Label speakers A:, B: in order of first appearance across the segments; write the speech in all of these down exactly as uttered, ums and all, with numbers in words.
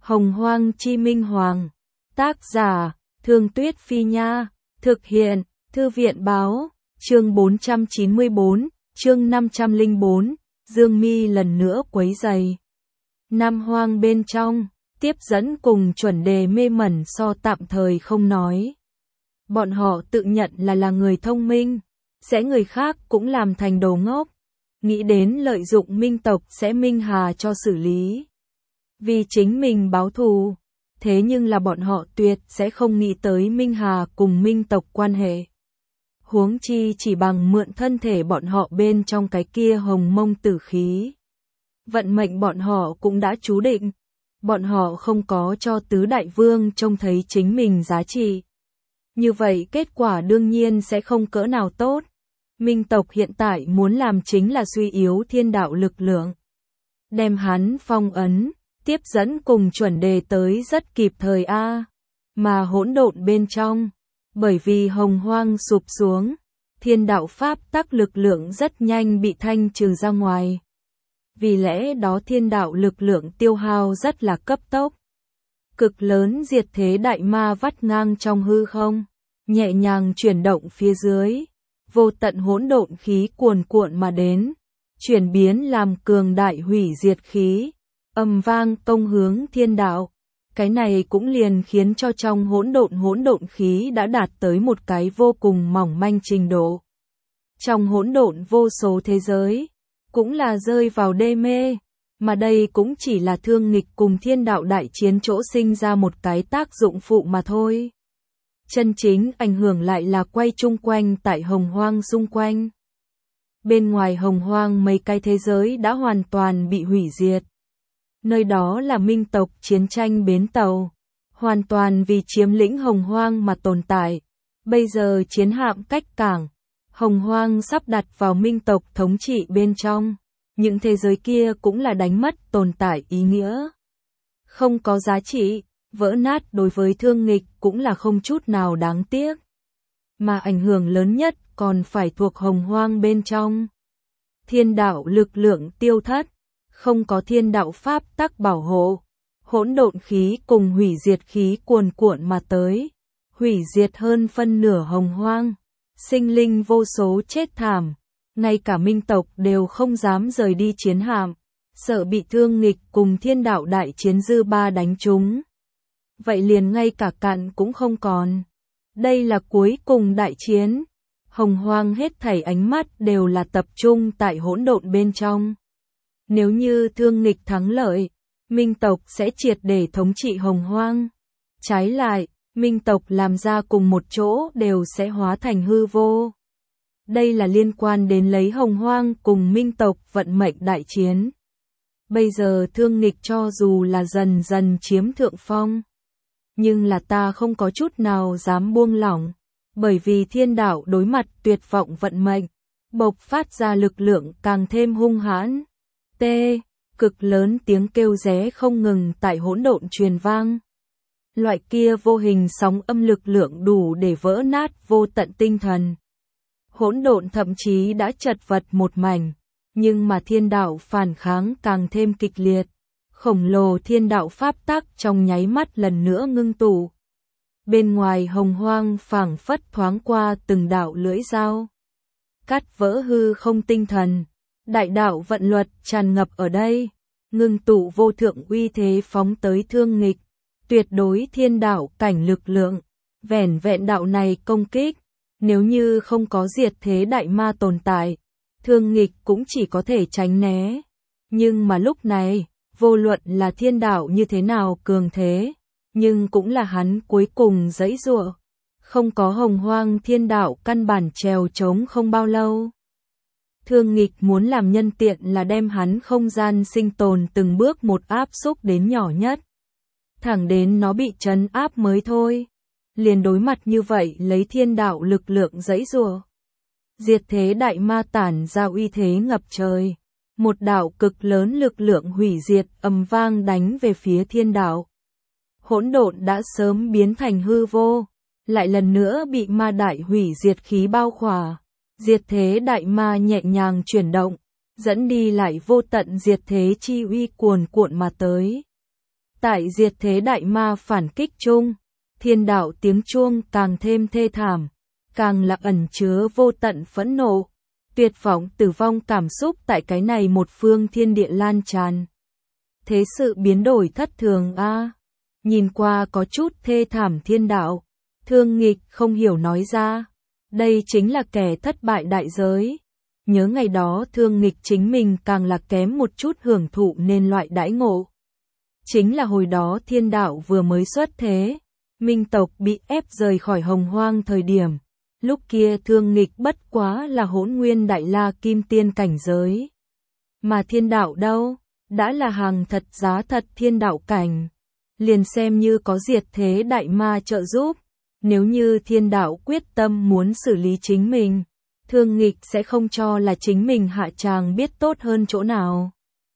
A: Hồng Hoang Chi Minh Hoàng. Tác giả, Thương Tuyết Phi Nha. Thực hiện, Thư viện Báo. Chương bốn trăm chín mươi bốn, chương năm trăm lẻ bốn, Dương Mi lần nữa quấy rầy. Nam Hoang bên trong, tiếp dẫn cùng chuẩn đề mê mẩn so tạm thời không nói. Bọn họ tự nhận là là người thông minh, sẽ người khác cũng làm thành đồ ngốc, nghĩ đến lợi dụng Minh tộc sẽ Minh Hà cho xử lý. Vì chính mình báo thù, thế nhưng là bọn họ tuyệt sẽ không nghĩ tới Minh Hà cùng Minh tộc quan hệ. Huống chi chỉ bằng mượn thân thể bọn họ bên trong cái kia hồng mông tử khí. Vận mệnh bọn họ cũng đã chú định, bọn họ không có cho tứ đại vương trông thấy chính mình giá trị. Như vậy kết quả đương nhiên sẽ không cỡ nào tốt. Minh tộc hiện tại muốn làm chính là suy yếu thiên đạo lực lượng. Đem hắn phong ấn, tiếp dẫn cùng chuẩn đề tới rất kịp thời a. Mà hỗn độn bên trong, bởi vì hồng hoang sụp xuống, thiên đạo pháp tắc lực lượng rất nhanh bị thanh trừ ra ngoài. Vì lẽ đó thiên đạo lực lượng tiêu hao rất là cấp tốc. Cực lớn diệt thế đại ma vắt ngang trong hư không, nhẹ nhàng chuyển động phía dưới, vô tận hỗn độn khí cuồn cuộn mà đến, chuyển biến làm cường đại hủy diệt khí, ầm vang công hướng thiên đạo. Cái này cũng liền khiến cho trong hỗn độn hỗn độn khí đã đạt tới một cái vô cùng mỏng manh trình độ. Trong hỗn độn vô số thế giới, cũng là rơi vào đê mê, mà đây cũng chỉ là thương nghịch cùng thiên đạo đại chiến chỗ sinh ra một cái tác dụng phụ mà thôi. Chân chính ảnh hưởng lại là quay chung quanh tại hồng hoang xung quanh. Bên ngoài hồng hoang mấy cái thế giới đã hoàn toàn bị hủy diệt. Nơi đó là Minh tộc chiến tranh bến tàu, hoàn toàn vì chiếm lĩnh hồng hoang mà tồn tại. Bây giờ chiến hạm cách cảng, hồng hoang sắp đặt vào Minh tộc thống trị bên trong. Những thế giới kia cũng là đánh mất tồn tại ý nghĩa. Không có giá trị, vỡ nát đối với thương nghịch cũng là không chút nào đáng tiếc. Mà ảnh hưởng lớn nhất còn phải thuộc hồng hoang bên trong. Thiên đạo lực lượng tiêu thất, không có thiên đạo pháp tắc bảo hộ. Hỗn độn khí cùng hủy diệt khí cuồn cuộn mà tới, hủy diệt hơn phân nửa hồng hoang. Sinh linh vô số chết thảm, ngay cả Minh tộc đều không dám rời đi chiến hạm, sợ bị thương nghịch cùng thiên đạo đại chiến dư ba đánh trúng. Vậy liền ngay cả cạn cũng không còn. Đây là cuối cùng đại chiến. Hồng hoang hết thảy ánh mắt đều là tập trung tại hỗn độn bên trong. Nếu như thương nghịch thắng lợi, Minh tộc sẽ triệt để thống trị hồng hoang. Trái lại, Minh tộc làm ra cùng một chỗ đều sẽ hóa thành hư vô. Đây là liên quan đến lấy hồng hoang cùng Minh tộc vận mệnh đại chiến. Bây giờ thương nghịch cho dù là dần dần chiếm thượng phong, nhưng là ta không có chút nào dám buông lỏng, bởi vì thiên đạo đối mặt tuyệt vọng vận mệnh, bộc phát ra lực lượng càng thêm hung hãn. T. Cực lớn tiếng kêu ré không ngừng tại hỗn độn truyền vang. Loại kia vô hình sóng âm lực lượng đủ để vỡ nát vô tận tinh thần. Hỗn độn thậm chí đã chật vật một mảnh, nhưng mà thiên đạo phản kháng càng thêm kịch liệt. Khổng lồ thiên đạo pháp tắc trong nháy mắt lần nữa ngưng tụ. Bên ngoài hồng hoang phảng phất thoáng qua từng đạo lưỡi dao, cắt vỡ hư không tinh thần. Đại đạo vận luật tràn ngập ở đây, ngưng tụ vô thượng uy thế phóng tới thương nghịch, tuyệt đối thiên đạo cảnh lực lượng. Vẻn vẹn đạo này công kích, nếu như không có diệt thế đại ma tồn tại, thương nghịch cũng chỉ có thể tránh né. Nhưng mà lúc này, vô luận là thiên đạo như thế nào cường thế, nhưng cũng là hắn cuối cùng giãy giụa. Không có hồng hoang thiên đạo căn bản trèo trống không bao lâu. Thương nghịch muốn làm nhân tiện là đem hắn không gian sinh tồn từng bước một áp xúc đến nhỏ nhất. Thẳng đến nó bị trấn áp mới thôi. Liền đối mặt như vậy lấy thiên đạo lực lượng giãy giụa. Diệt thế đại ma tản ra uy thế ngập trời. Một đạo cực lớn lực lượng hủy diệt ầm vang đánh về phía thiên đạo. Hỗn độn đã sớm biến thành hư vô, lại lần nữa bị ma đại hủy diệt khí bao khỏa. Diệt thế đại ma nhẹ nhàng chuyển động, dẫn đi lại vô tận diệt thế chi uy cuồn cuộn mà tới. Tại diệt thế đại ma phản kích chung, thiên đạo tiếng chuông càng thêm thê thảm, càng là ẩn chứa vô tận phẫn nộ, tuyệt vọng tử vong cảm xúc tại cái này một phương thiên địa lan tràn. Thế sự biến đổi thất thường a. À. Nhìn qua có chút thê thảm thiên đạo, Thương Nghịch không hiểu nói ra, đây chính là kẻ thất bại đại giới. Nhớ ngày đó Thương Nghịch chính mình càng là kém một chút hưởng thụ nên loại đãi ngộ. Chính là hồi đó thiên đạo vừa mới xuất thế, minh tộc bị ép rời khỏi hồng hoang thời điểm, lúc kia Thương Nghịch bất quá là hỗn nguyên đại la kim tiên cảnh giới. Mà thiên đạo đâu, đã là hàng thật giá thật thiên đạo cảnh. Liền xem như có diệt thế đại ma trợ giúp, nếu như thiên đạo quyết tâm muốn xử lý chính mình, Thương Nghịch sẽ không cho là chính mình hạ tràng biết tốt hơn chỗ nào.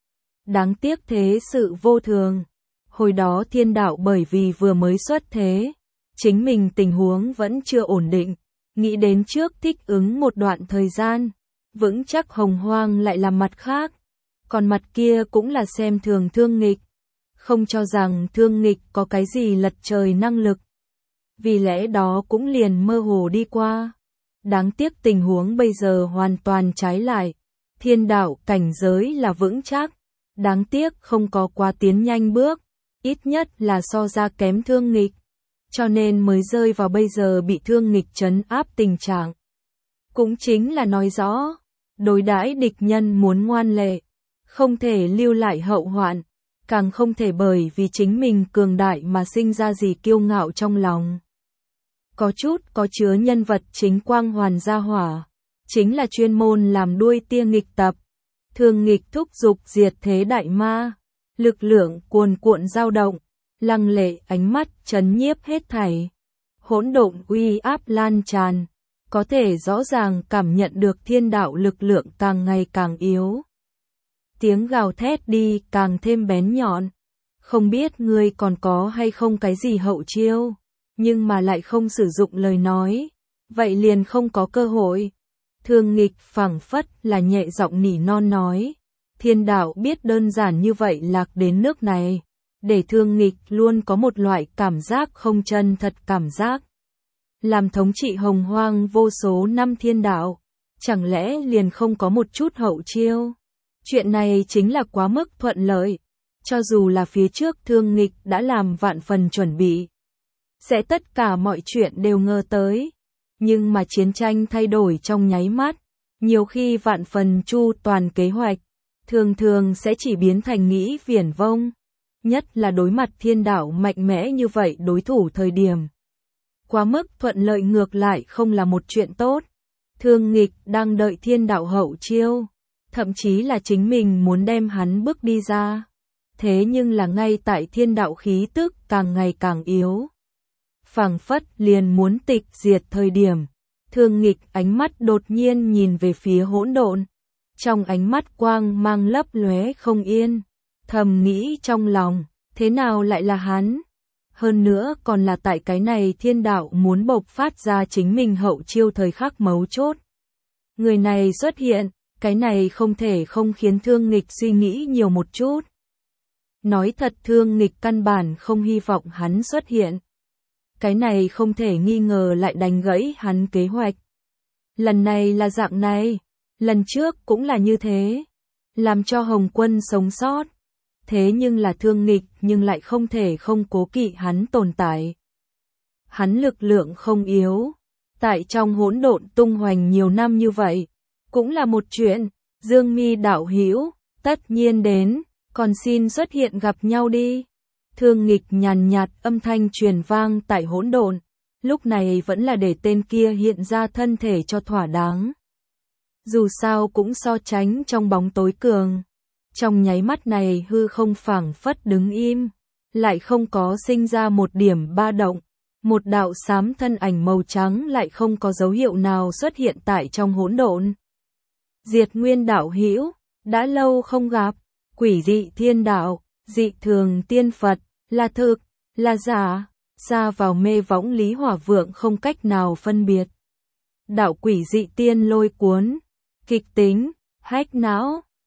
A: Đáng tiếc thế sự vô thường. Hồi đó thiên đạo bởi vì vừa mới xuất thế, chính mình tình huống vẫn chưa ổn định, nghĩ đến trước thích ứng một đoạn thời gian, vững chắc hồng hoang lại là mặt khác, còn mặt kia cũng là xem thường Thương Nghịch, không cho rằng Thương Nghịch có cái gì lật trời năng lực. Vì lẽ đó cũng liền mơ hồ đi qua. Đáng tiếc tình huống bây giờ hoàn toàn trái lại, thiên đạo cảnh giới là vững chắc, đáng tiếc không có quá tiến nhanh bước, ít nhất là so ra kém Thương Nghịch, cho nên mới rơi vào bây giờ bị Thương Nghịch trấn áp tình trạng. Cũng chính là nói rõ, đối đãi địch nhân muốn ngoan lệ, không thể lưu lại hậu hoạn, càng không thể bởi vì chính mình cường đại mà sinh ra gì kiêu ngạo trong lòng. Có chút có chứa nhân vật chính quang hoàn gia hỏa, chính là chuyên môn làm đuôi tia nghịch tập. Thương Nghịch thúc giục diệt thế đại ma, lực lượng cuồn cuộn dao động, lăng lệ ánh mắt chấn nhiếp hết thảy. Hỗn độn uy áp lan tràn, có thể rõ ràng cảm nhận được thiên đạo lực lượng càng ngày càng yếu. Tiếng gào thét đi càng thêm bén nhọn, không biết ngươi còn có hay không cái gì hậu chiêu, nhưng mà lại không sử dụng lời nói, vậy liền không có cơ hội. Thương Nghịch phảng phất là nhẹ giọng nỉ non nói, thiên đạo biết đơn giản như vậy lạc đến nước này, để Thương Nghịch luôn có một loại cảm giác không chân thật cảm giác. Làm thống trị hồng hoang vô số năm thiên đạo, chẳng lẽ liền không có một chút hậu chiêu? Chuyện này chính là quá mức thuận lợi, cho dù là phía trước Thương Nghịch đã làm vạn phần chuẩn bị, sẽ tất cả mọi chuyện đều ngờ tới. Nhưng mà chiến tranh thay đổi trong nháy mắt, nhiều khi vạn phần chu toàn kế hoạch, thường thường sẽ chỉ biến thành nghĩ viển vông, nhất là đối mặt thiên đạo mạnh mẽ như vậy đối thủ thời điểm. Quá mức thuận lợi ngược lại không là một chuyện tốt. Thương Nghịch đang đợi thiên đạo hậu chiêu, thậm chí là chính mình muốn đem hắn bước đi ra. Thế nhưng là ngay tại thiên đạo khí tức càng ngày càng yếu, phảng phất liền muốn tịch diệt thời điểm, Thương Nghịch ánh mắt đột nhiên nhìn về phía hỗn độn, trong ánh mắt quang mang lấp lóe không yên, thầm nghĩ trong lòng, thế nào lại là hắn? Hơn nữa còn là tại cái này thiên đạo muốn bộc phát ra chính mình hậu chiêu thời khắc mấu chốt. Người này xuất hiện, cái này không thể không khiến Thương Nghịch suy nghĩ nhiều một chút. Nói thật Thương Nghịch căn bản không hy vọng hắn xuất hiện. Cái này không thể nghi ngờ lại đánh gãy hắn kế hoạch. Lần này là dạng này, lần trước cũng là như thế, làm cho Hồng Quân sống sót. Thế nhưng là Thương Nghịch nhưng lại không thể không cố kỵ hắn tồn tại. Hắn lực lượng không yếu, tại trong hỗn độn tung hoành nhiều năm như vậy, cũng là một chuyện. Dương Mi đạo hữu, tất nhiên đến, còn xin xuất hiện gặp nhau đi. Thương Nghịch nhàn nhạt âm thanh truyền vang tại hỗn độn, lúc này vẫn là để tên kia hiện ra thân thể cho thỏa đáng. Dù sao cũng so tránh trong bóng tối cường. Trong nháy mắt này hư không phảng phất đứng im, lại không có sinh ra một điểm ba động, một đạo xám thân ảnh màu trắng lại không có dấu hiệu nào xuất hiện tại trong hỗn độn. Diệt Nguyên đạo hữu, đã lâu không gặp, quỷ dị thiên đạo, dị thường tiên Phật, là thực, là giả, xa vào mê võng Lý Hỏa Vượng không cách nào phân biệt. Đạo quỷ dị tiên lôi cuốn, kịch tính, hách não.